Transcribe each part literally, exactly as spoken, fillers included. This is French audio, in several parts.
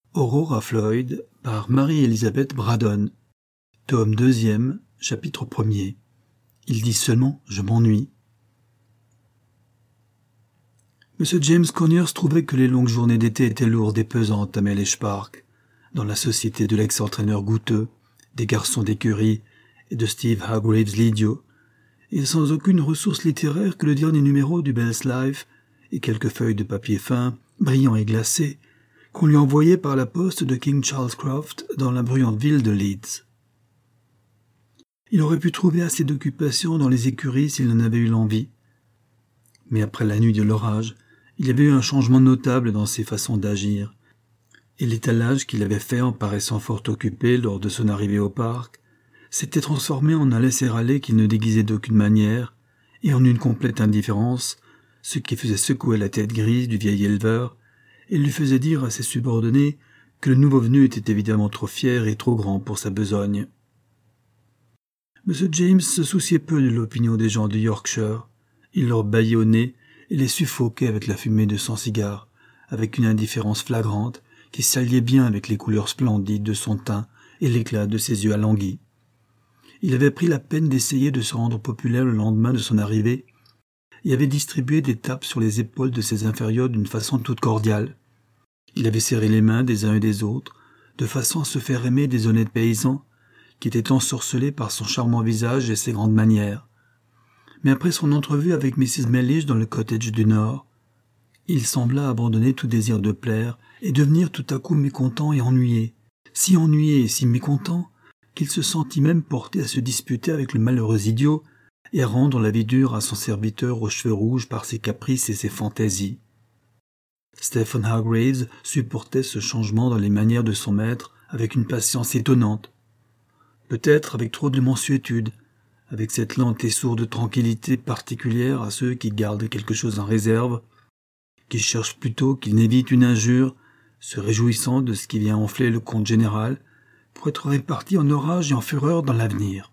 Aurora Floyd par Marie-Elizabeth Braddon. Tome deuxième, chapitre premier. Il dit seulement « Je m'ennuie ». Monsieur James Conyers trouvait que les longues journées d'été étaient lourdes et pesantes à Mellish Park, dans la société de l'ex-entraîneur goûteux, des garçons d'écurie et de Steve Hargraves l'idiot, et sans aucune ressource littéraire que le dernier numéro du Bell's Life et quelques feuilles de papier fin, brillants et glacés, qu'on lui envoyait par la poste de King Charles Croft dans la bruyante ville de Leeds. Il aurait pu trouver assez d'occupation dans les écuries s'il en avait eu l'envie. Mais après la nuit de l'orage, il y avait eu un changement notable dans ses façons d'agir, et l'étalage qu'il avait fait en paraissant fort occupé lors de son arrivée au parc s'était transformé en un laisser-aller qu'il ne déguisait d'aucune manière, et en une complète indifférence, ce qui faisait secouer la tête grise du vieil éleveur, et lui faisait dire à ses subordonnés que le nouveau venu était évidemment trop fier et trop grand pour sa besogne. Monsieur James se souciait peu de l'opinion des gens de Yorkshire. Il leur bâillait au nez et les suffoquait avec la fumée de son cigare, avec une indifférence flagrante qui s'alliait bien avec les couleurs splendides de son teint et l'éclat de ses yeux alanguis. Il avait pris la peine d'essayer de se rendre populaire le lendemain de son arrivée et avait distribué des tapes sur les épaules de ses inférieurs d'une façon toute cordiale. Il avait serré les mains des uns et des autres, de façon à se faire aimer des honnêtes paysans, qui étaient ensorcelés par son charmant visage et ses grandes manières. Mais après son entrevue avec Missus Mellish dans le cottage du Nord, il sembla abandonner tout désir de plaire et devenir tout à coup mécontent et ennuyé, si ennuyé et si mécontent qu'il se sentit même porté à se disputer avec le malheureux idiot et à rendre la vie dure à son serviteur aux cheveux rouges par ses caprices et ses fantaisies. Stephen Hargraves supportait ce changement dans les manières de son maître avec une patience étonnante, peut-être avec trop de mansuétude, avec cette lente et sourde tranquillité particulière à ceux qui gardent quelque chose en réserve, qui cherchent plutôt qu'ils n'évitent une injure, se réjouissant de ce qui vient enfler le compte général, pour être réparti en orage et en fureur dans l'avenir.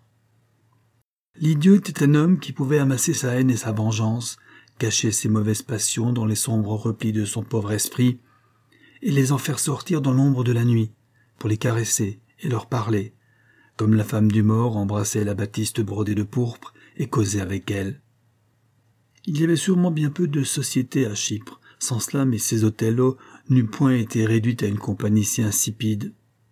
L'idiot était un homme qui pouvait amasser sa haine et sa vengeance, cacher ses mauvaises passions dans les sombres replis de son pauvre esprit, et les en faire sortir dans l'ombre de la nuit, pour les caresser et leur parler, comme la femme du mort embrassait la batiste brodée de pourpre et causait avec elle. Il y avait sûrement bien peu de société à Chypre, sans cela missus Othello n'eût point été réduite à une compagnie si insipide.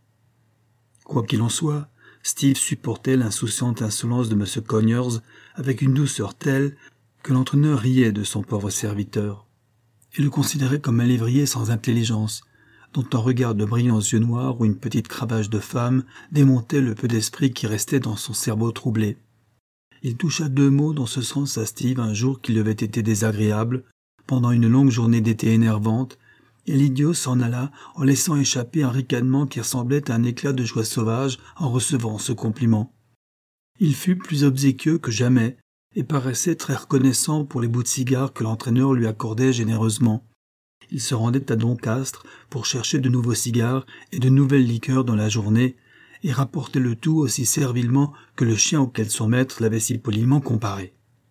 Quoi qu'il en soit, Steve supportait l'insouciante insolence de M. Conyers avec une douceur telle que l'entraîneur riait de son pauvre serviteur, et le considérait comme un lévrier sans intelligence, dont un regard de brillants yeux noirs ou une petite cravache de femme démontait le peu d'esprit qui restait dans son cerveau troublé. Il toucha deux mots dans ce sens à Steve un jour qui lui avait été désagréable, pendant une longue journée d'été énervante, et l'idiot s'en alla en laissant échapper un ricanement qui ressemblait à un éclat de joie sauvage en recevant ce compliment. Il fut plus obséquieux que jamais, et paraissait très reconnaissant pour les bouts de cigares que l'entraîneur lui accordait généreusement. Il se rendait à Doncaster pour chercher de nouveaux cigares et de nouvelles liqueurs dans la journée, et rapportait le tout aussi servilement que le chien auquel son maître l'avait si poliment comparé.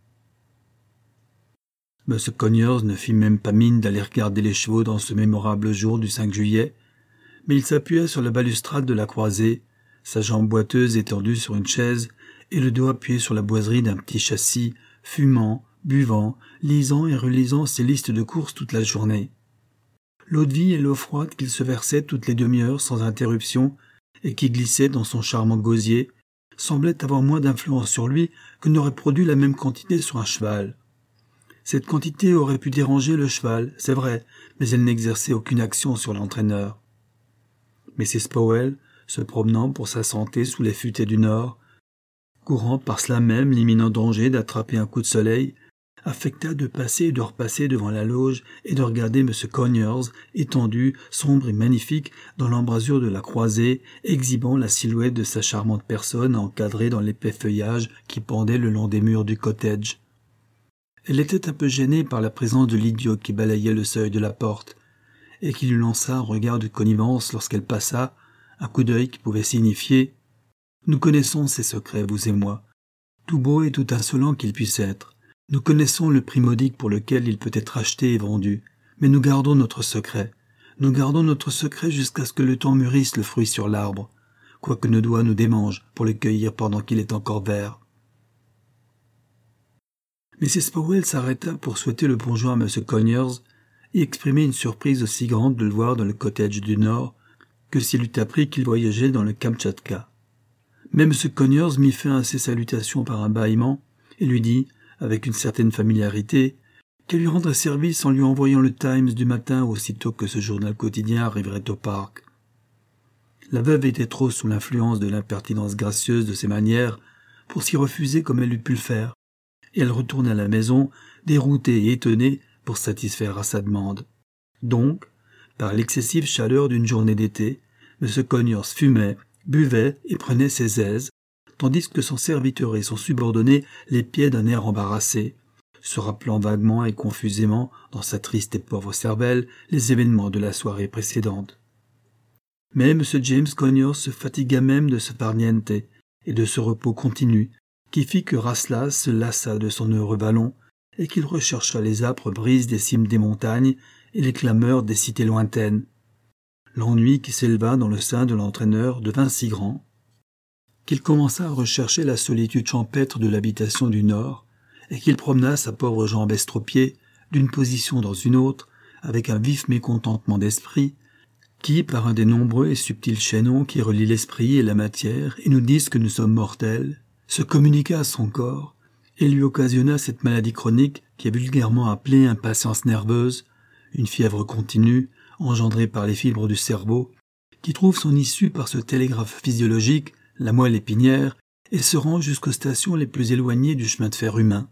M. Conyers ne fit même pas mine d'aller regarder les chevaux dans ce mémorable jour du cinq juillet, mais il s'appuya sur la balustrade de la croisée, sa jambe boiteuse étendue sur une chaise et le dos appuyé sur la boiserie d'un petit châssis, fumant, buvant, lisant et relisant ses listes de courses toute la journée. L'eau-de-vie et l'eau froide qu'il se versait toutes les demi-heures sans interruption et qui glissait dans son charmant gosier semblaient avoir moins d'influence sur lui que n'aurait produit la même quantité sur un cheval. Cette quantité aurait pu déranger le cheval, c'est vrai, mais elle n'exerçait aucune action sur l'entraîneur. missus Powell, se promenant pour sa santé sous les futaies du Nord, courant par cela même l'imminent danger d'attraper un coup de soleil, affecta de passer et de repasser devant la loge et de regarder M. Conyers, étendu, sombre et magnifique, dans l'embrasure de la croisée, exhibant la silhouette de sa charmante personne encadrée dans l'épais feuillage qui pendait le long des murs du cottage. Elle était un peu gênée par la présence de l'idiot qui balayait le seuil de la porte, et qui lui lança un regard de connivence lorsqu'elle passa, un coup d'œil qui pouvait signifier « Nous connaissons ses secrets, vous et moi, tout beau et tout insolent qu'il puisse être. Nous connaissons le prix modique pour lequel il peut être acheté et vendu, mais nous gardons notre secret. nous gardons notre secret jusqu'à ce que le temps mûrisse le fruit sur l'arbre, quoique nos doigts nous démangent pour le cueillir pendant qu'il est encore vert. » missus Powell s'arrêta pour souhaiter le bonjour à M. Conyers et exprimer une surprise aussi grande de le voir dans le cottage du Nord que s'il eût appris qu'il voyageait dans le Kamtchatka. Mais M. Conyers mit fin à ses salutations par un bâillement et lui dit, avec une certaine familiarité, qu'elle lui rendrait service en lui envoyant le Times du matin aussitôt que ce journal quotidien arriverait au parc. La veuve était trop sous l'influence de l'impertinence gracieuse de ses manières pour s'y refuser comme elle eût pu le faire, et elle retourna à la maison, déroutée et étonnée pour satisfaire à sa demande. Donc, par l'excessive chaleur d'une journée d'été, M. Conyers fumait, buvait et prenait ses aises, tandis que son serviteur et son subordonné l'épiaient d'un air embarrassé, se rappelant vaguement et confusément, dans sa triste et pauvre cervelle, les événements de la soirée précédente. Mais M. James Conyers se fatigua même de ce farniente et de ce repos continu, qui fit que Raslas se lassa de son heureux vallon et qu'il rechercha les âpres brises des cimes des montagnes et les clameurs des cités lointaines. L'ennui qui s'éleva dans le sein de l'entraîneur devint si grand qu'il commença à rechercher la solitude champêtre de l'habitation du Nord et qu'il promena sa pauvre jambe estropiée d'une position dans une autre avec un vif mécontentement d'esprit qui, par un des nombreux et subtils chaînons qui relient l'esprit et la matière et nous disent que nous sommes mortels, se communiqua à son corps et lui occasionna cette maladie chronique qui est vulgairement appelée impatience nerveuse, une fièvre continue engendrée par les fibres du cerveau, qui trouve son issue par ce télégraphe physiologique, la moelle épinière, et se rend jusqu'aux stations les plus éloignées du chemin de fer humain.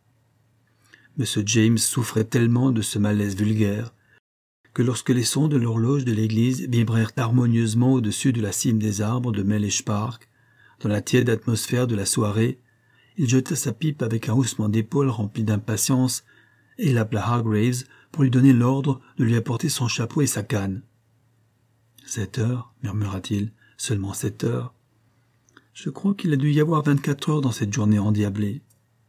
M. James souffrait tellement de ce malaise vulgaire que lorsque les sons de l'horloge de l'église vibrèrent harmonieusement au-dessus de la cime des arbres de Mellish Park, dans la tiède atmosphère de la soirée, il jeta sa pipe avec un haussement d'épaules rempli d'impatience et il appela Hargraves pour lui donner l'ordre de lui apporter son chapeau et sa canne. « Sept heures, murmura-t-il, seulement sept heures. Je crois qu'il a dû y avoir vingt-quatre heures dans cette journée endiablée. »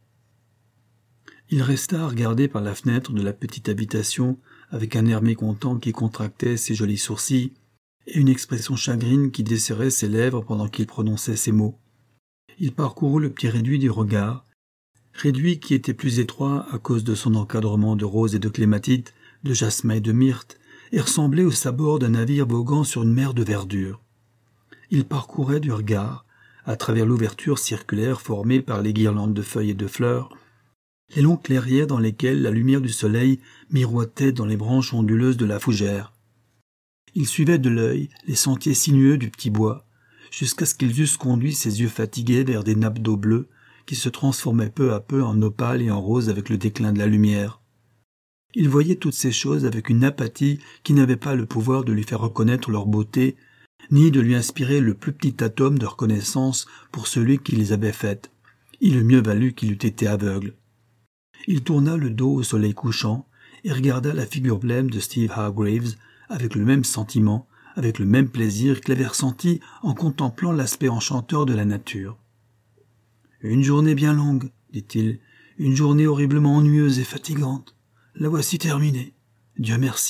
Il resta à regarder par la fenêtre de la petite habitation avec un air mécontent qui contractait ses jolis sourcils et une expression chagrine qui desserrait ses lèvres pendant qu'il prononçait ces mots. Il parcourut le petit réduit du regard, réduit qui était plus étroit à cause de son encadrement de roses et de clématites, de jasmin et de myrte, et ressemblait au sabord d'un navire voguant sur une mer de verdure. Il parcourait du regard, à travers l'ouverture circulaire formée par les guirlandes de feuilles et de fleurs, les longues clairières dans lesquelles la lumière du soleil miroitait dans les branches onduleuses de la fougère. Il suivait de l'œil les sentiers sinueux du petit bois, jusqu'à ce qu'ils eussent conduit ses yeux fatigués vers des nappes d'eau bleue qui se transformaient peu à peu en opale et en rose avec le déclin de la lumière. Il voyait toutes ces choses avec une apathie qui n'avait pas le pouvoir de lui faire reconnaître leur beauté, ni de lui inspirer le plus petit atome de reconnaissance pour celui qui les avait faites. Il eût mieux valu qu'il eût été aveugle. Il tourna le dos au soleil couchant et regarda la figure blême de Steve Hargraves avec le même sentiment, avec le même plaisir qu'il avait ressenti en contemplant l'aspect enchanteur de la nature. « Une journée bien longue, dit-il, une journée horriblement ennuyeuse et fatigante. La voici terminée. Dieu merci. »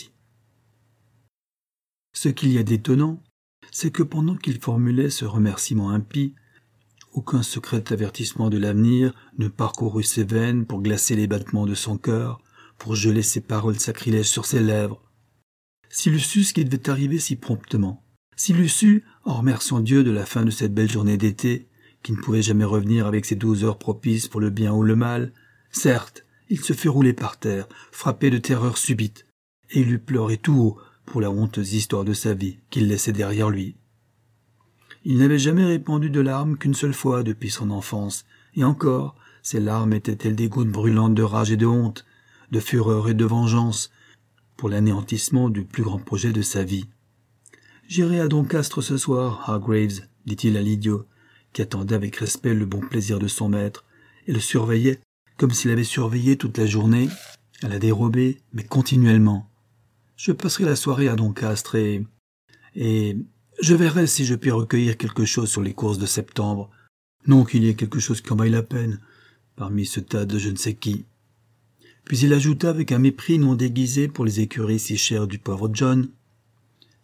Ce qu'il y a d'étonnant, c'est que pendant qu'il formulait ce remerciement impie, aucun secret avertissement de l'avenir ne parcourut ses veines pour glacer les battements de son cœur, pour geler ses paroles sacrilèges sur ses lèvres. S'il eût su ce qui devait arriver si promptement, s'il eût su, en remerciant Dieu de la fin de cette belle journée d'été, qui ne pouvait jamais revenir avec ses douze heures propices pour le bien ou le mal, certes, il se fut rouler par terre, frappé de terreur subite, et il eût pleuré tout haut pour la honteuse histoire de sa vie qu'il laissait derrière lui. Il n'avait jamais répandu de larmes qu'une seule fois depuis son enfance, et encore, ces larmes étaient-elles des gouttes brûlantes de rage et de honte, de fureur et de vengeance, pour l'anéantissement du plus grand projet de sa vie. « J'irai à Doncaster ce soir, Hargraves, dit-il à l'idiot, qui attendait avec respect le bon plaisir de son maître, et le surveillait comme s'il avait surveillé toute la journée, à la dérobée, mais continuellement. Je passerai la soirée à Doncaster et... et... je verrai si je puis recueillir quelque chose sur les courses de septembre. Non qu'il y ait quelque chose qui en vaille la peine, parmi ce tas de je ne sais qui. » Puis il ajouta avec un mépris non déguisé pour les écuries si chères du pauvre John,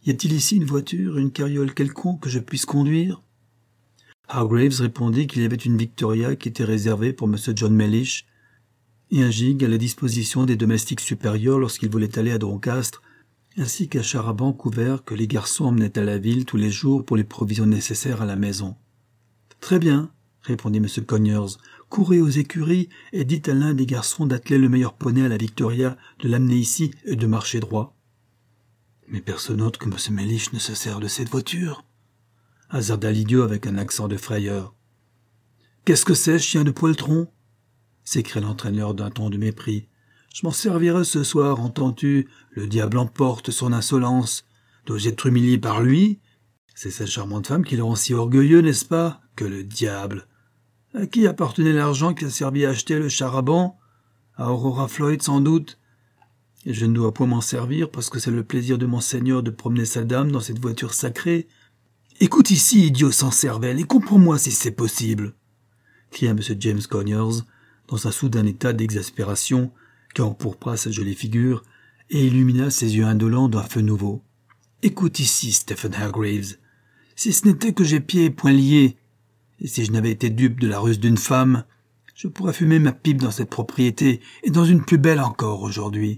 Y a-t-il ici une voiture, une carriole quelconque que je puisse conduire ?» Hargraves répondit qu'il y avait une Victoria qui était réservée pour M. John Mellish et un gig à la disposition des domestiques supérieurs lorsqu'ils voulaient aller à Doncaster, ainsi qu'un char à banc couvert que les garçons emmenaient à la ville tous les jours pour les provisions nécessaires à la maison. « Très bien, » répondit M. Conyers. « Courez aux écuries et dites à l'un des garçons d'atteler le meilleur poney à la Victoria, de l'amener ici et de marcher droit. »« Mais personne autre que M. Mellish ne se sert de cette voiture » hasarda l'idiot avec un accent de frayeur. « Qu'est-ce que c'est, chien de poiltron ?» s'écria l'entraîneur d'un ton de mépris. « Je m'en servirai ce soir, entends-tu? Le diable emporte son insolence. Dois-je être humilié par lui? C'est cette charmante femme qui le rend si orgueilleux, n'est-ce pas? Que le diable! À qui appartenait l'argent qui a servi à acheter le char à banc? À Aurora Floyd, sans doute. Et je ne dois point m'en servir parce que c'est le plaisir de mon seigneur de promener sa dame dans cette voiture sacrée. Écoute ici, idiot sans cervelle, et comprends-moi si c'est possible, cria M. James Conyers, dans un soudain état d'exaspération qui empourpra sa jolie figure et illumina ses yeux indolents d'un feu nouveau. Écoute ici, Stephen Hargraves, si ce n'était que j'ai pieds et poings liés, et si je n'avais été dupe de la ruse d'une femme, je pourrais fumer ma pipe dans cette propriété, et dans une plus belle encore aujourd'hui.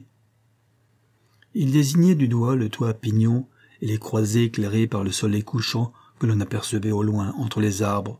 Il désignait du doigt le toit à pignon et les croisées éclairées par le soleil couchant que l'on apercevait au loin entre les arbres.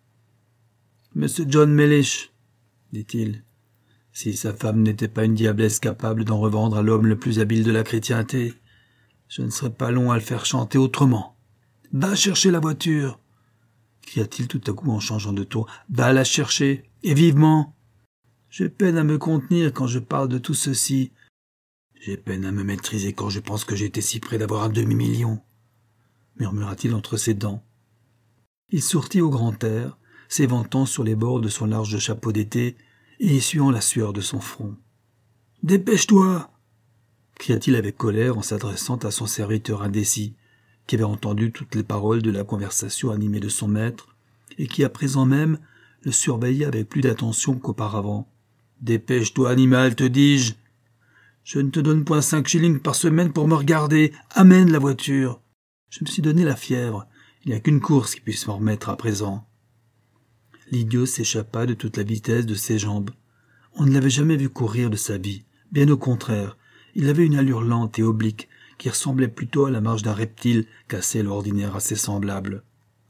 « Monsieur John Mellish, » dit-il, « si sa femme n'était pas une diablesse capable d'en revendre à l'homme le plus habile de la chrétienté, je ne serais pas long à le faire chanter autrement. Va chercher la voiture !» cria-t-il tout à coup en changeant de ton. « Va la chercher, et vivement. J'ai peine à me contenir quand je parle de tout ceci. J'ai peine à me maîtriser quand je pense que j'étais si près d'avoir un demi-million, » murmura-t-il entre ses dents. Il sortit au grand air, s'éventant sur les bords de son large chapeau d'été et essuyant la sueur de son front. « Dépêche-toi » cria-t-il avec colère en s'adressant à son serviteur indécis, qui avait entendu toutes les paroles de la conversation animée de son maître et qui, à présent même, le surveillait avec plus d'attention qu'auparavant. « Dépêche-toi, animal, te dis-je. Je ne te donne point cinq shillings par semaine pour me regarder. Amène la voiture. Je me suis donné la fièvre. Il n'y a qu'une course qui puisse m'en remettre à présent. » L'idiot s'échappa de toute la vitesse de ses jambes. On ne l'avait jamais vu courir de sa vie. Bien au contraire, il avait une allure lente et oblique qui ressemblait plutôt à la marche d'un reptile qu'à celle ordinaire à ses semblables.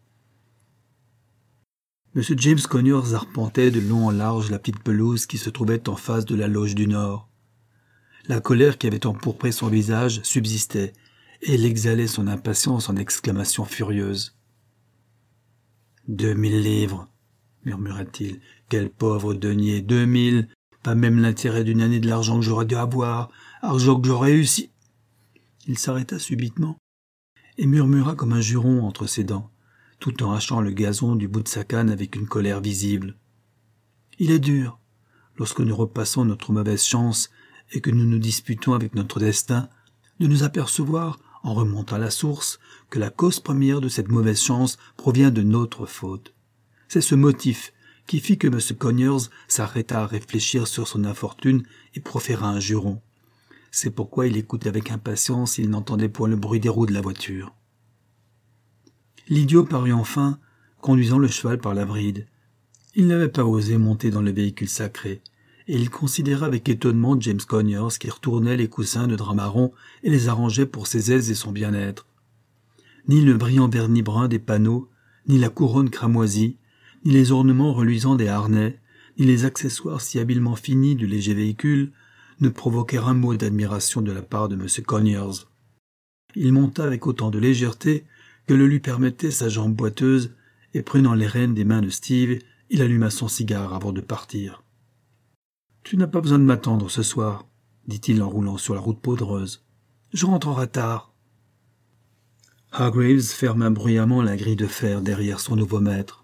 M. James Conyers arpentait de long en large la petite pelouse qui se trouvait en face de la loge du Nord. La colère qui avait empourpré son visage subsistait, et il exhalait son impatience en exclamations furieuses. « Deux mille livres !» murmura-t-il. « Quel pauvre denier! Deux mille! Pas même l'intérêt d'une année de l'argent que j'aurais dû avoir, argent que j'aurais eu si... » Il s'arrêta subitement et murmura comme un juron entre ses dents, tout en hachant le gazon du bout de sa canne avec une colère visible. « Il est dur, lorsque nous repassons notre mauvaise chance et que nous nous disputons avec notre destin, de nous apercevoir, en remontant à la source, que la cause première de cette mauvaise chance provient de notre faute. C'est ce motif qui fit que M. Conyers s'arrêta à réfléchir sur son infortune et proféra un juron. C'est pourquoi il écoutait avec impatience s'il n'entendait point le bruit des roues de la voiture. L'idiot parut enfin, conduisant le cheval par la bride. Il n'avait pas osé monter dans le véhicule sacré, et il considéra avec étonnement James Conyers qui retournait les coussins de drap marron et les arrangeait pour ses aises et son bien-être. Ni le brillant vernis brun des panneaux, ni la couronne cramoisie, ni les ornements reluisants des harnais, ni les accessoires si habilement finis du léger véhicule ne provoquèrent un mot d'admiration de la part de M. Conyers. Il monta avec autant de légèreté que le lui permettait sa jambe boiteuse, et prenant les rênes des mains de Steve, il alluma son cigare avant de partir. « Tu n'as pas besoin de m'attendre ce soir, » dit-il en roulant sur la route poudreuse. « Je rentre en retard. » Hargraves ferma bruyamment la grille de fer derrière son nouveau maître.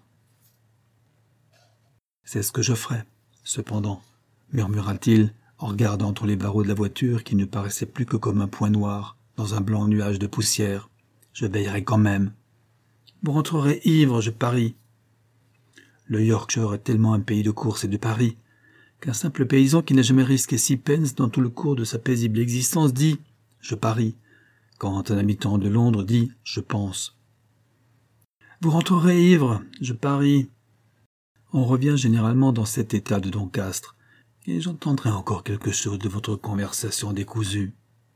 « C'est ce que je ferai, cependant, » murmura-t-il, en regardant entre les barreaux de la voiture qui ne paraissait plus que comme un point noir dans un blanc nuage de poussière. « Je veillerai quand même. Vous rentrerez ivre, je parie. » Le Yorkshire est tellement un pays de courses et de paris qu'un simple paysan qui n'a jamais risqué six pence dans tout le cours de sa paisible existence dit « je parie » quand un habitant de Londres dit « je pense ». Vous rentrerez ivre, je parie. On revient généralement dans cet état de Doncastre, et j'entendrai encore quelque chose de votre conversation décousue.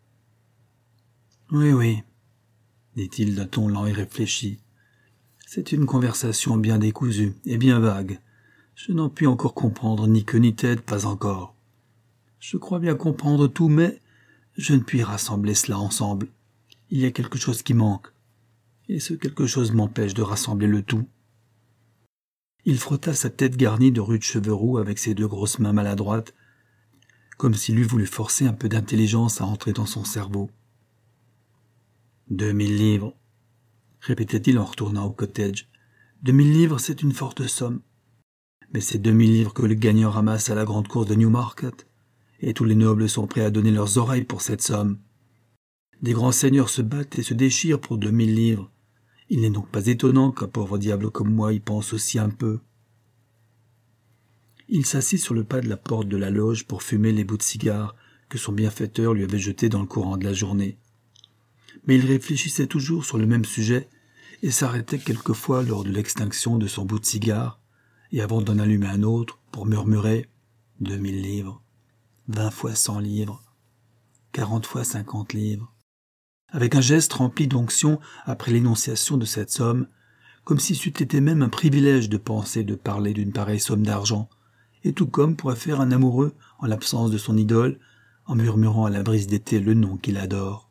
Oui, oui, dit-il d'un ton lent et réfléchi. C'est une conversation bien décousue et bien vague. Je n'en puis encore comprendre ni queue ni tête, pas encore. Je crois bien comprendre tout, mais je ne puis rassembler cela ensemble. Il y a quelque chose qui manque, et ce quelque chose m'empêche de rassembler le tout. Il frotta sa tête garnie de rudes cheveux roux avec ses deux grosses mains maladroites, comme s'il eût voulu forcer un peu d'intelligence à entrer dans son cerveau. Deux mille livres, répétait-il en retournant au cottage. Deux mille livres, c'est une forte somme. Mais c'est deux mille livres que le gagnant ramasse à la grande course de Newmarket, et tous les nobles sont prêts à donner leurs oreilles pour cette somme. Des grands seigneurs se battent et se déchirent pour deux mille livres. Il n'est donc pas étonnant qu'un pauvre diable comme moi y pense aussi un peu. Il s'assit sur le pas de la porte de la loge pour fumer les bouts de cigares que son bienfaiteur lui avait jetés dans le courant de la journée. Mais il réfléchissait toujours sur le même sujet et s'arrêtait quelquefois lors de l'extinction de son bout de cigare et avant d'en allumer un autre pour murmurer « deux mille livres, vingt fois cent livres, quarante fois cinquante livres ». Avec un geste rempli d'onction après l'énonciation de cette somme, comme si c'eût été même un privilège de penser de parler d'une pareille somme d'argent, et tout comme pourrait faire un amoureux en l'absence de son idole, en murmurant à la brise d'été le nom qu'il adore.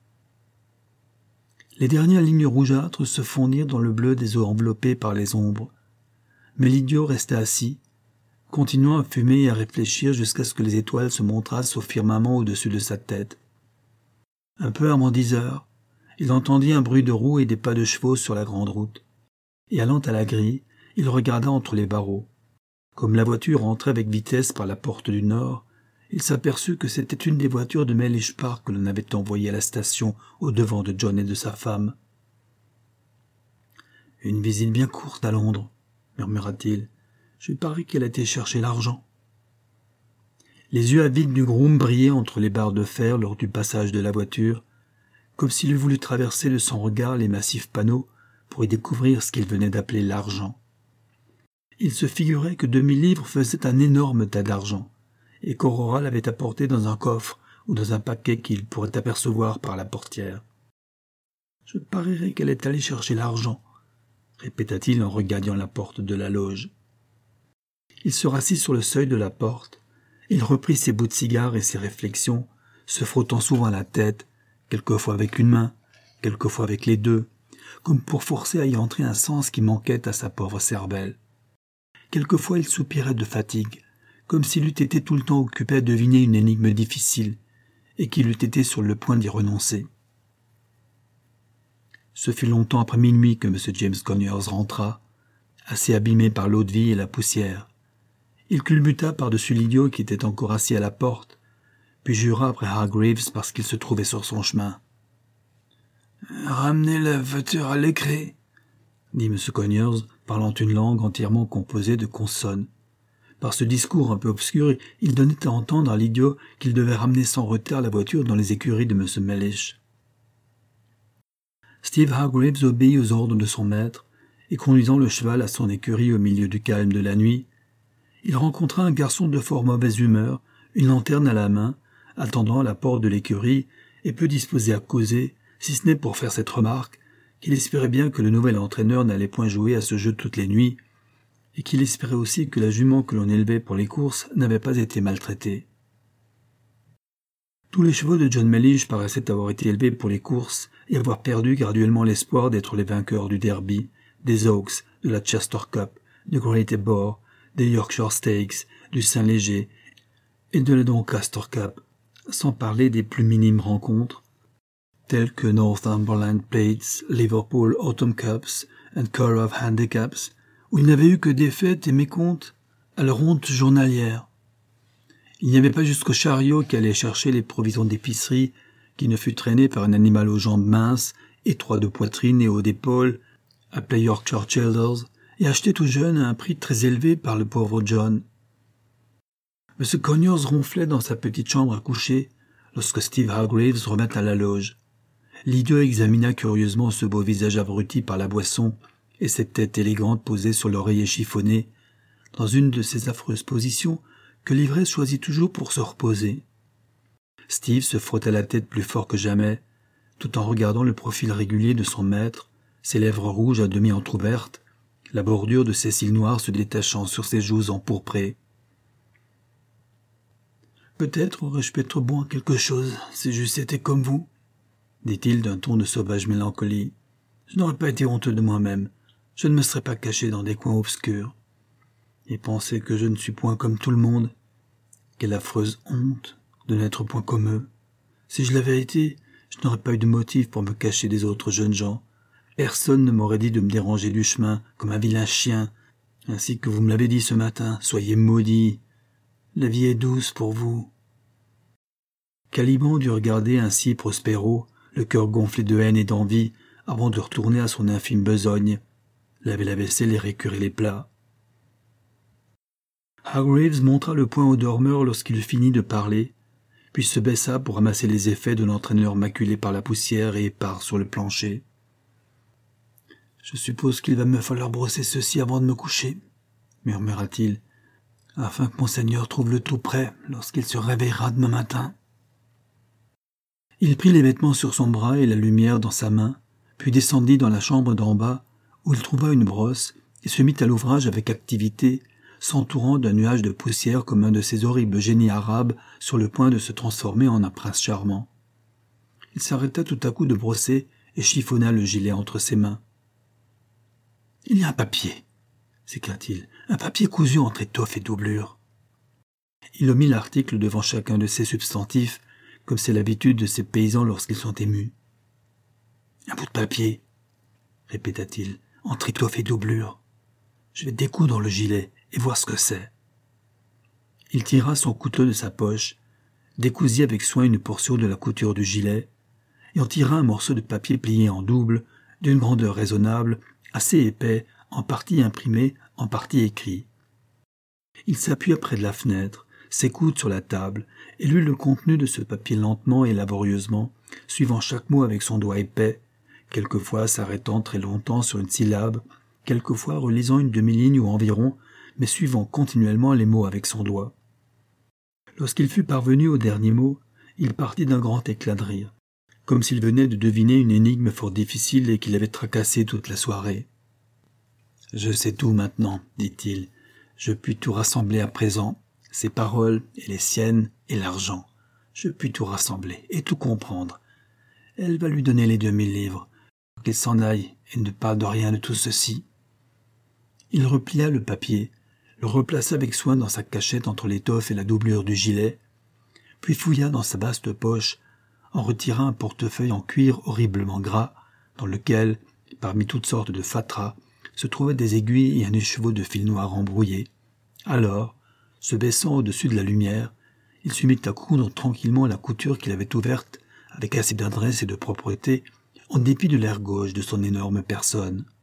Les dernières lignes rougeâtres se fondirent dans le bleu des eaux enveloppées par les ombres, mais l'idiot resta assis, continuant à fumer et à réfléchir jusqu'à ce que les étoiles se montrassent au firmament au-dessus de sa tête. Un peu avant dix heures, il entendit un bruit de roues et des pas de chevaux sur la grande route, et allant à la grille, il regarda entre les barreaux. Comme la voiture entrait avec vitesse par la porte du nord, il s'aperçut que c'était une des voitures de Mellish Park que l'on avait envoyée à la station au devant de John et de sa femme. « Une visite bien courte à Londres, » murmura-t-il. « Je parie qu'elle a été chercher l'argent. » Les yeux avides du groom brillaient entre les barres de fer lors du passage de la voiture, comme s'il eût voulu traverser de son regard les massifs panneaux pour y découvrir ce qu'il venait d'appeler l'argent. Il se figurait que deux mille livres faisaient un énorme tas d'argent, et qu'Aurora l'avait apporté dans un coffre ou dans un paquet qu'il pourrait apercevoir par la portière. « Je parierais qu'elle est allée chercher l'argent, » répéta-t-il en regardant la porte de la loge. Il se rassit sur le seuil de la porte. Il reprit ses bouts de cigare et ses réflexions, se frottant souvent la tête, quelquefois avec une main, quelquefois avec les deux, comme pour forcer à y entrer un sens qui manquait à sa pauvre cervelle. Quelquefois il soupirait de fatigue, comme s'il eût été tout le temps occupé à deviner une énigme difficile, et qu'il eût été sur le point d'y renoncer. Ce fut longtemps après minuit que M. James Conyers rentra, assez abîmé par l'eau-de-vie et la poussière. Il culbuta par-dessus l'idiot qui était encore assis à la porte, puis jura après Hargreaves parce qu'il se trouvait sur son chemin. « Ramenez la voiture à l'écré, » dit M. Conyers, parlant une langue entièrement composée de consonnes. Par ce discours un peu obscur, il donnait à entendre à l'idiot qu'il devait ramener sans retard la voiture dans les écuries de M. Mellish. Steve Hargreaves obéit aux ordres de son maître, et conduisant le cheval à son écurie au milieu du calme de la nuit, il rencontra un garçon de fort mauvaise humeur, une lanterne à la main, attendant à la porte de l'écurie et peu disposé à causer, si ce n'est pour faire cette remarque, qu'il espérait bien que le nouvel entraîneur n'allait point jouer à ce jeu toutes les nuits, et qu'il espérait aussi que la jument que l'on élevait pour les courses n'avait pas été maltraitée. Tous les chevaux de John Mellish paraissaient avoir été élevés pour les courses et avoir perdu graduellement l'espoir d'être les vainqueurs du Derby, des Oaks, de la Chester Cup, du Great Ebor, des Yorkshire Stakes, du Saint-Léger et de la Doncaster Cup, sans parler des plus minimes rencontres, telles que Northumberland Plates, Liverpool Autumn Cups and Cur of Handicaps, où il n'avait eu que défaites et mécomptes à leur honte journalière. Il n'y avait pas jusqu'au chariot qui allait chercher les provisions d'épicerie, qui ne fut traîné par un animal aux jambes minces, étroit de poitrine et haut d'épaule, appelé Yorkshire Childers, et acheté tout jeune à un prix très élevé par le pauvre John. M. Conyers ronflait dans sa petite chambre à coucher lorsque Steve Hargreaves revint à la loge, L'idiot examina curieusement ce beau visage abruti par la boisson et cette tête élégante posée sur l'oreiller chiffonné, dans une de ces affreuses positions que l'ivresse choisit toujours pour se reposer. Steve se frotta la tête plus fort que jamais, tout en regardant le profil régulier de son maître, ses lèvres rouges à demi entr'ouvertes, la bordure de ses cils noirs se détachant sur ses joues empourprées. « Peut-être aurais-je pu être bon à quelque chose, si j'eusse été comme vous, » dit-il d'un ton de sauvage mélancolie. « Je n'aurais pas été honteux de moi-même, je ne me serais pas caché dans des coins obscurs. Et penser que je ne suis point comme tout le monde, quelle affreuse honte de n'être point comme eux. Si je l'avais été, je n'aurais pas eu de motif pour me cacher des autres jeunes gens. Personne ne m'aurait dit de me déranger du chemin comme un vilain chien, ainsi que vous me l'avez dit ce matin, soyez maudits. La vie est douce pour vous. » Caliban dut regarder ainsi Prospero, le cœur gonflé de haine et d'envie, avant de retourner à son infime besogne, laver la vaisselle et récurer les plats. Hargreaves montra le poing au dormeur lorsqu'il eut fini de parler, puis se baissa pour ramasser les effets de l'entraîneur maculé par la poussière et épars sur le plancher. « Je suppose qu'il va me falloir brosser ceci avant de me coucher, » murmura-t-il, « afin que monseigneur trouve le tout prêt lorsqu'il se réveillera demain matin. » Il prit les vêtements sur son bras et la lumière dans sa main, puis descendit dans la chambre d'en bas, où il trouva une brosse et se mit à l'ouvrage avec activité, s'entourant d'un nuage de poussière comme un de ces horribles génies arabes sur le point de se transformer en un prince charmant. Il s'arrêta tout à coup de brosser et chiffonna le gilet entre ses mains. « Il y a un papier !» s'écria-t-il, « un papier cousu entre étoffe et doublure. » Il omit l'article devant chacun de ces substantifs, comme c'est l'habitude de ces paysans lorsqu'ils sont émus. « Un bout de papier !» répéta-t-il, « entre étoffe et doublure. Je vais découdre le gilet et voir ce que c'est. » Il tira son couteau de sa poche, décousit avec soin une portion de la couture du gilet, et en tira un morceau de papier plié en double, d'une grandeur raisonnable, assez épais, en partie imprimé, en partie écrit. Il s'appuya près de la fenêtre, ses coudes sur la table, et lut le contenu de ce papier lentement et laborieusement, suivant chaque mot avec son doigt épais, quelquefois s'arrêtant très longtemps sur une syllabe, quelquefois relisant une demi-ligne ou environ, mais suivant continuellement les mots avec son doigt. Lorsqu'il fut parvenu au dernier mot, il partit d'un grand éclat de rire, comme s'il venait de deviner une énigme fort difficile et qu'il avait tracassé toute la soirée. « Je sais tout maintenant, dit-il. Je puis tout rassembler à présent, ses paroles et les siennes et l'argent. Je puis tout rassembler et tout comprendre. Elle va lui donner les deux mille livres, pour qu'il s'en aille et ne parle de rien de tout ceci. » Il replia le papier, le replaça avec soin dans sa cachette entre l'étoffe et la doublure du gilet, puis fouilla dans sa vaste poche, en retira un portefeuille en cuir horriblement gras, dans lequel, parmi toutes sortes de fatras, se trouvaient des aiguilles et un écheveau de fil noir embrouillé. Alors, se baissant au-dessus de la lumière, il se mit à coudre tranquillement la couture qu'il avait ouverte avec assez d'adresse et de propreté, en dépit de l'air gauche de son énorme personne.